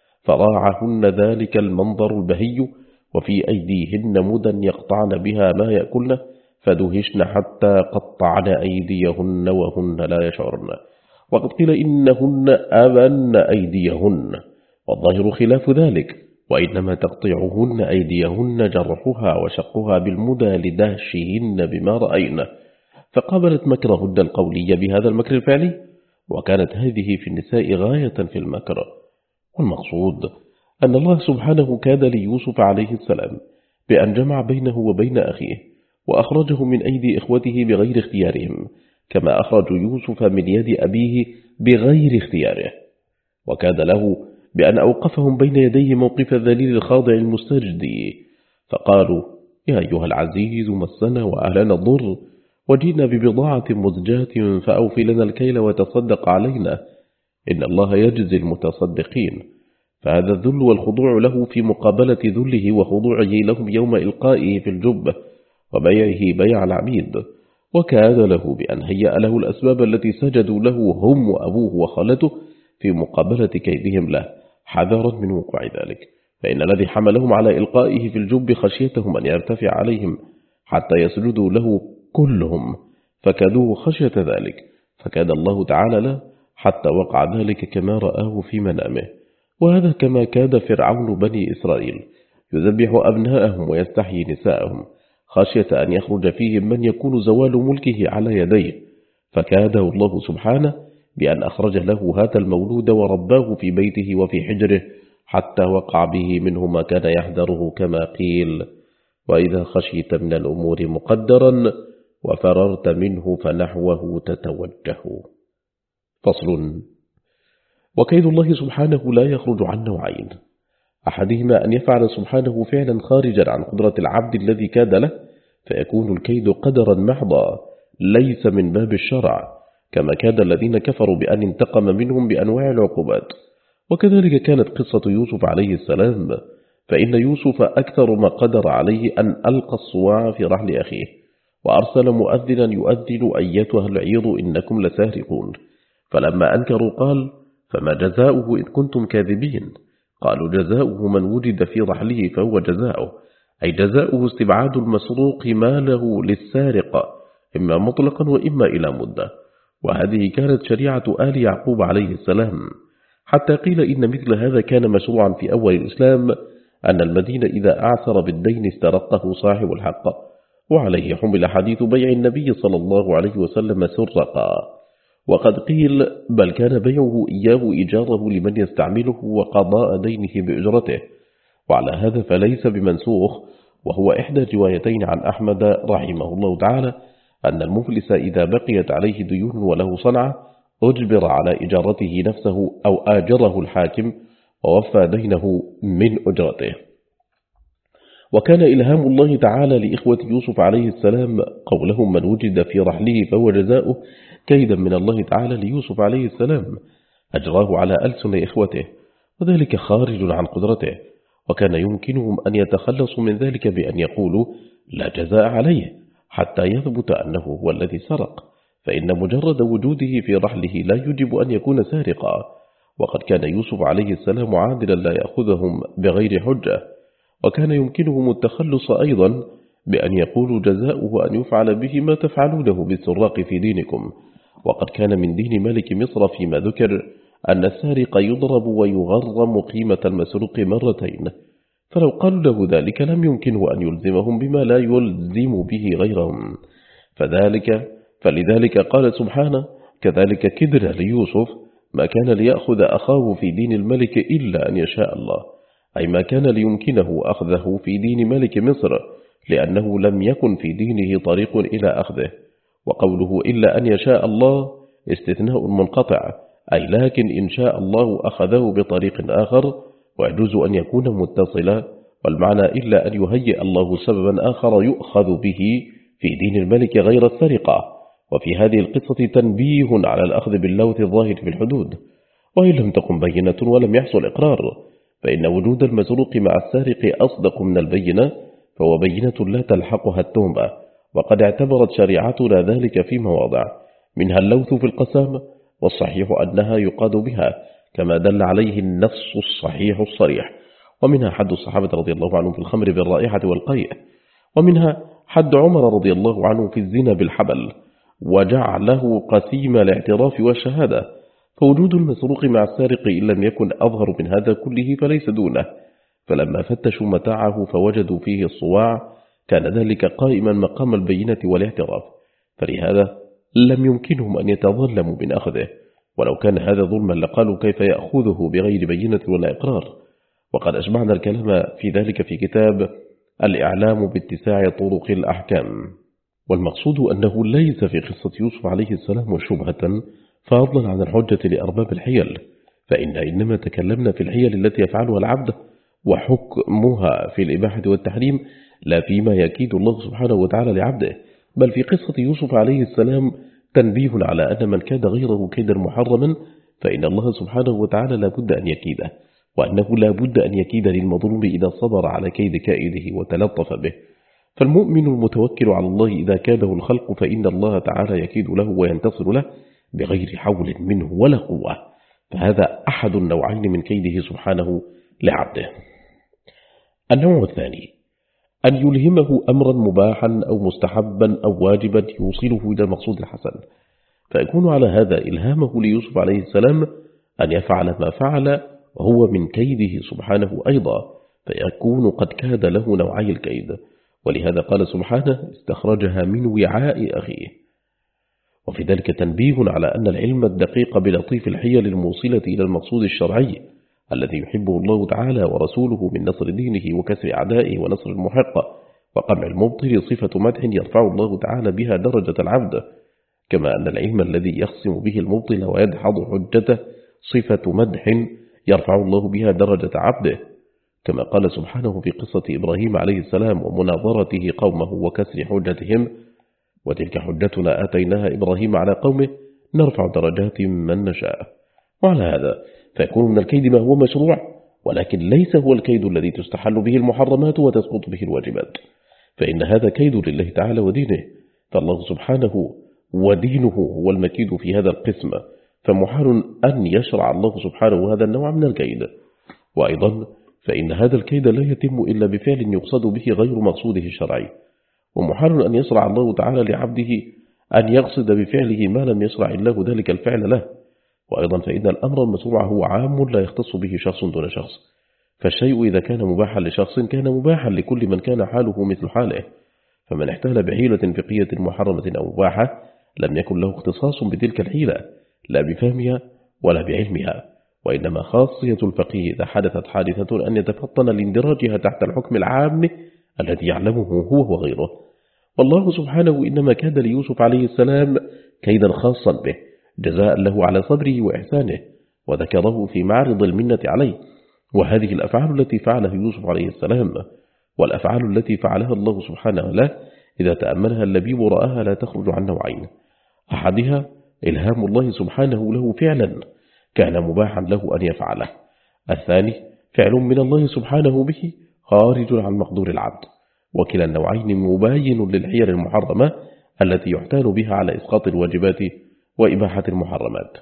Speaker 1: فراعهن ذلك المنظر البهي، وفي أيديهن مدى يقطعن بها ما يأكلن، فدهشن حتى قطعن أيديهن وهن لا يشعرن. وقد قيل إنهن أبن أيديهن، والظاهر خلاف ذلك، وإنما تقطيعهن أيديهن جرحها وشقها بالمدى لدهشهن بما رأين. فقابلت مكرهن القولي بهذا المكر الفعلي، وكانت هذه في النساء غاية في المكر. والمقصود أن الله سبحانه كاد ليوسف عليه السلام بأن جمع بينه وبين أخيه وأخرجه من أيدي إخوته بغير اختيارهم، كما أخرج يوسف من يد أبيه بغير اختياره، وكاد له بأن أوقفهم بين يديه موقف الذليل الخاضع المستجدي، فقالوا: يا أيها العزيز مسنا وأهلنا الضر وجئنا ببضاعة مزجاة فأوفي لنا الكيل وتصدق علينا إن الله يجزي المتصدقين. فهذا الذل والخضوع له في مقابلة ذله وخضوعه لهم يوم إلقائه في الجب وبيعه بيع العبيد، وكاد له بأن هيأ له الأسباب التي سجدوا له هم وأبوه وخالته في مقابلة كيدهم له حذرا من وقوع ذلك، فإن الذي حملهم على إلقائه في الجب خشيتهم أن يرتفع عليهم حتى يسجدوا له كلهم، فكادوه خشية ذلك، فكاد الله تعالى له حتى وقع ذلك كما رآه في منامه. وهذا كما كاد فرعون بني إسرائيل يذبح أبناءهم ويستحيي نساءهم خشية أن يخرج فيهم من يكون زوال ملكه على يديه، فكاده الله سبحانه بأن أخرج له هذا المولود ورباه في بيته وفي حجره حتى وقع به منه ما كان يحذره، كما قيل: وإذا خشيت من الأمور مقدرا وفررت منه فنحوه تتوجه. فصل. وكيد الله سبحانه لا يخرج عن نوعين: أحدهما أن يفعل سبحانه فعلا خارجا عن قدرة العبد الذي كاد له، فيكون الكيد قدرا محضا ليس من باب الشرع، كما كاد الذين كفروا بأن انتقم منهم بأنواع العقوبات. وكذلك كانت قصة يوسف عليه السلام، فإن يوسف أكثر ما قدر عليه أن ألقى الصواع في رحل أخيه، وأرسل مؤذنا يؤذن: أيتها العير إنكم لسارقون. فلما أنكروا قال: فما جزاؤه إن كنتم كاذبين؟ قالوا: جزاؤه من وجد في رحله فهو جزاؤه، أي جزاؤه استبعاد المسروق ماله للسارق إما مطلقا وإما إلى مدة. وهذه كانت شريعة آل يعقوب عليه السلام، حتى قيل إن مثل هذا كان مشروعا في أول الإسلام، أن المدين إذا أعسر بالدين استرقه صاحب الحق، وعليه حمل حديث بيع النبي صلى الله عليه وسلم سرقا. وقد قيل بل كان بيعه إياه إيجاره لمن يستعمله وقضاء دينه بإجرته، وعلى هذا فليس بمنسوخ. وهو إحدى روايتين عن أحمد رحمه الله تعالى أن المفلس إذا بقيت عليه ديون وله صنعة أجبر على إجارته نفسه أو آجره الحاكم ووفى دينه من أجرته. وكان إلهام الله تعالى لإخوة يوسف عليه السلام قولهم: من وجد في رحله فهو جزاؤه، كيدا من الله تعالى ليوسف عليه السلام أجراه على ألسن إخوته، وذلك خارج عن قدرته، وكان يمكنهم أن يتخلصوا من ذلك بأن يقولوا: لا جزاء عليه، حتى يثبت أنه هو الذي سرق، فإن مجرد وجوده في رحله لا يجب أن يكون سارقا. وقد كان يوسف عليه السلام عادلا لا يأخذهم بغير حجة، وكان يمكنهم التخلص أيضا بأن يقولوا: جزاؤه أن يفعل به ما تفعلونه بالسراق في دينكم. وقد كان من دين ملك مصر فيما ذكر أن السارق يضرب ويغرم قيمة المسروق مرتين، فلو قالوا له ذلك لم يمكنه أن يلزمهم بما لا يلزم به غيرهم، فلذلك قال سبحانه: كذلك كدنا ليوسف ما كان ليأخذ أخاه في دين الملك إلا أن يشاء الله، أي ما كان ليمكنه أخذه في دين ملك مصر، لأنه لم يكن في دينه طريق إلى أخذه. وقوله إلا أن يشاء الله استثناء منقطع، أي لكن إن شاء الله أخذه بطريق آخر، ويجوز أن يكون متصلا، والمعنى إلا أن يهيئ الله سببا آخر يؤخذ به في دين الملك غير السرقة. وفي هذه القصة تنبيه على الأخذ باللوث الظاهر في الحدود، وإن لم تكن بينة ولم يحصل إقرار، فإن وجود المسروق مع السارق أصدق من البينة، فهو بينة لا تلحقها التهمة. وقد اعتبرت شريعتنا ذلك في مواضع، منها اللوث في القسام، والصحيح أنها يقاد بها كما دل عليه النص الصحيح الصريح، ومنها حد الصحابة رضي الله عنهم في الخمر بالرائحة والقيء، ومنها حد عمر رضي الله عنه في الزنا بالحبل، وجعله قسيم الاعتراف والشهادة. فوجود المسروق مع السارق إن لم يكن أظهر من هذا كله فليس دونه. فلما فتشوا متاعه فوجدوا فيه الصواع كان ذلك قائما مقام البينة والاعتراف، فلهذا لم يمكنهم أن يتظلموا من أخذه، ولو كان هذا ظلما لقالوا كيف يأخذه بغير بينة ولا إقرار. وقد أشبعنا الكلام في ذلك في كتاب الإعلام باتساع طرق الأحكام. والمقصود أنه ليس في قصة يوسف عليه السلام شبهة فضلا عن الحجة لأرباب الحيل، إنما تكلمنا في الحيل التي يفعلها العبد وحكمها في الإباحة والتحريم، لا فيما يكيد الله سبحانه وتعالى لعبده. بل في قصة يوسف عليه السلام تنبيه على أن من كاد غيره كيدا محرما فإن الله سبحانه وتعالى لا بد أن يكيده، وأنه لا بد أن يكيد للمظلوم إذا صبر على كيد كائده وتلطف به. فالمؤمن المتوكل على الله إذا كاده الخلق فإن الله تعالى يكيد له وينتصر له بغير حول منه ولا قوة. فهذا أحد النوعين من كيده سبحانه لعبده. النوع الثاني أن يلهمه أمرا مباحا أو مستحبا أو واجبا يوصله إلى المقصود الحسن، فيكون على هذا إلهامه ليوسف عليه السلام أن يفعل ما فعل وهو من كيده سبحانه أيضا، فيكون قد كاد له نوعي الكيد. ولهذا قال سبحانه استخرجها من وعاء أخيه. وفي ذلك تنبيه على أن العلم الدقيق بلطيف الحيل الموصلة إلى المقصود الشرعي الذي يحبه الله تعالى ورسوله من نصر دينه وكسر أعدائه ونصر المحق وقمع المبطل صفة مدح يرفع الله تعالى بها درجة العبد، كما أن العلم الذي يخصم به المبطل ويدحض حجته صفة مدح يرفع الله بها درجة عبده، كما قال سبحانه في قصة إبراهيم عليه السلام ومناظرته قومه وكسر حجتهم وتلك حجتنا آتيناها إبراهيم على قومه نرفع درجات من نشاء. وعلى هذا فيكون من الكيد ما هو مشروع، ولكن ليس هو الكيد الذي تستحل به المحرمات وتسقط به الواجبات، فإن هذا كيد لله تعالى ودينه، فالله سبحانه ودينه هو المكيد في هذا القسم، فمحال أن يشرع الله سبحانه هذا النوع من الكيد. وأيضا فإن هذا الكيد لا يتم إلا بفعل يقصد به غير مقصوده الشرعي، ومحال أن يشرع الله تعالى لعبده أن يقصد بفعله ما لم يشرع الله ذلك الفعل له. وأيضا فإن الأمر المشروع هو عام لا يختص به شخص دون شخص، فالشيء إذا كان مباحا لشخص كان مباحا لكل من كان حاله مثل حاله، فمن احتال بحيلة فقهية محرمة أو مباحة لم يكن له اختصاص بتلك الحيلة لا بفهمها ولا بعلمها، وإنما خاصية الفقيه إذا حدثت حادثة أن يتفطن لاندراجها تحت الحكم العام الذي يعلمه هو وغيره. والله سبحانه إنما كاد ليوسف عليه السلام كيدا خاصا به جزاء له على صبره وإحسانه، وذكره في معرض المنة عليه. وهذه الأفعال التي فعلها يوسف عليه السلام والأفعال التي فعلها الله سبحانه له إذا تأملها اللبيب رآها لا تخرج عن نوعين: أحدها إلهام الله سبحانه له فعلا كان مباحا له أن يفعله، الثاني فعل من الله سبحانه به خارج عن مقدور العبد، وكلا النوعين مباين للحيل المحرمة التي يحتال بها على إسقاط الواجبات وإباحة المحرمات.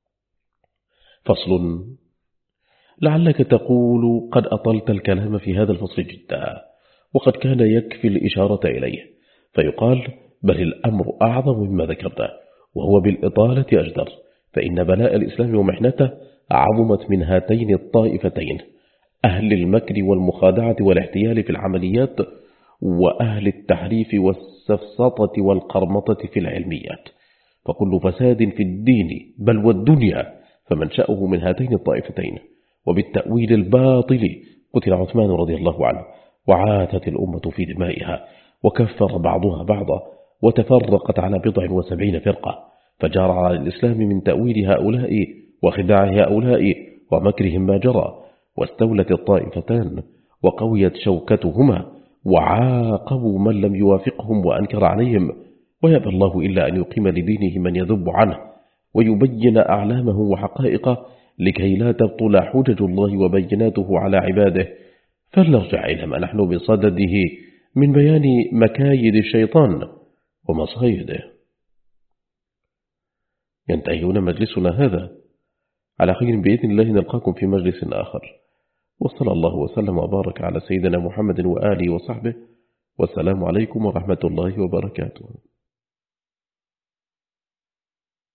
Speaker 1: فصل: لعلك تقول قد أطلت الكلام في هذا الفصل جدا، وقد كان يكفي الإشارة إليه، فيقال بل الأمر أعظم مما ذكرته، وهو بالإطالة أجدر، فإن بلاء الإسلام ومحنته عظمت من هاتين الطائفتين: أهل المكر والمخادعة والاحتيال في العمليات، وأهل التحريف والسفسطة والقرمطة في العلميات. فكل فساد في الدين بل والدنيا فمنشأه من هاتين الطائفتين. وبالتأويل الباطل قتل عثمان رضي الله عنه، وعاثت الأمة في دمائها، وكفر بعضها بعضا، وتفرقت على 70 فرقة، فجار على الإسلام من تأويل هؤلاء وخداع هؤلاء ومكرهم ما جرى، واستولت الطائفتان وقويت شوكتهما، وعاقبوا من لم يوافقهم وأنكر عليهم، ويأبى الله إلا أن يقيم لدينه من يذب عنه ويبين أعلامه وحقائقه لكي لا تبطل حجج الله وبيناته على عباده. فلنرجع إلى ما نحن بصدده من بيان مكايد الشيطان ومصايده. ينتهي هنا مجلسنا هذا، على خير بإذن الله نلقاكم في مجلس آخر، وصلى الله وسلم وبارك على سيدنا محمد وآله وصحبه، والسلام عليكم ورحمة الله وبركاته.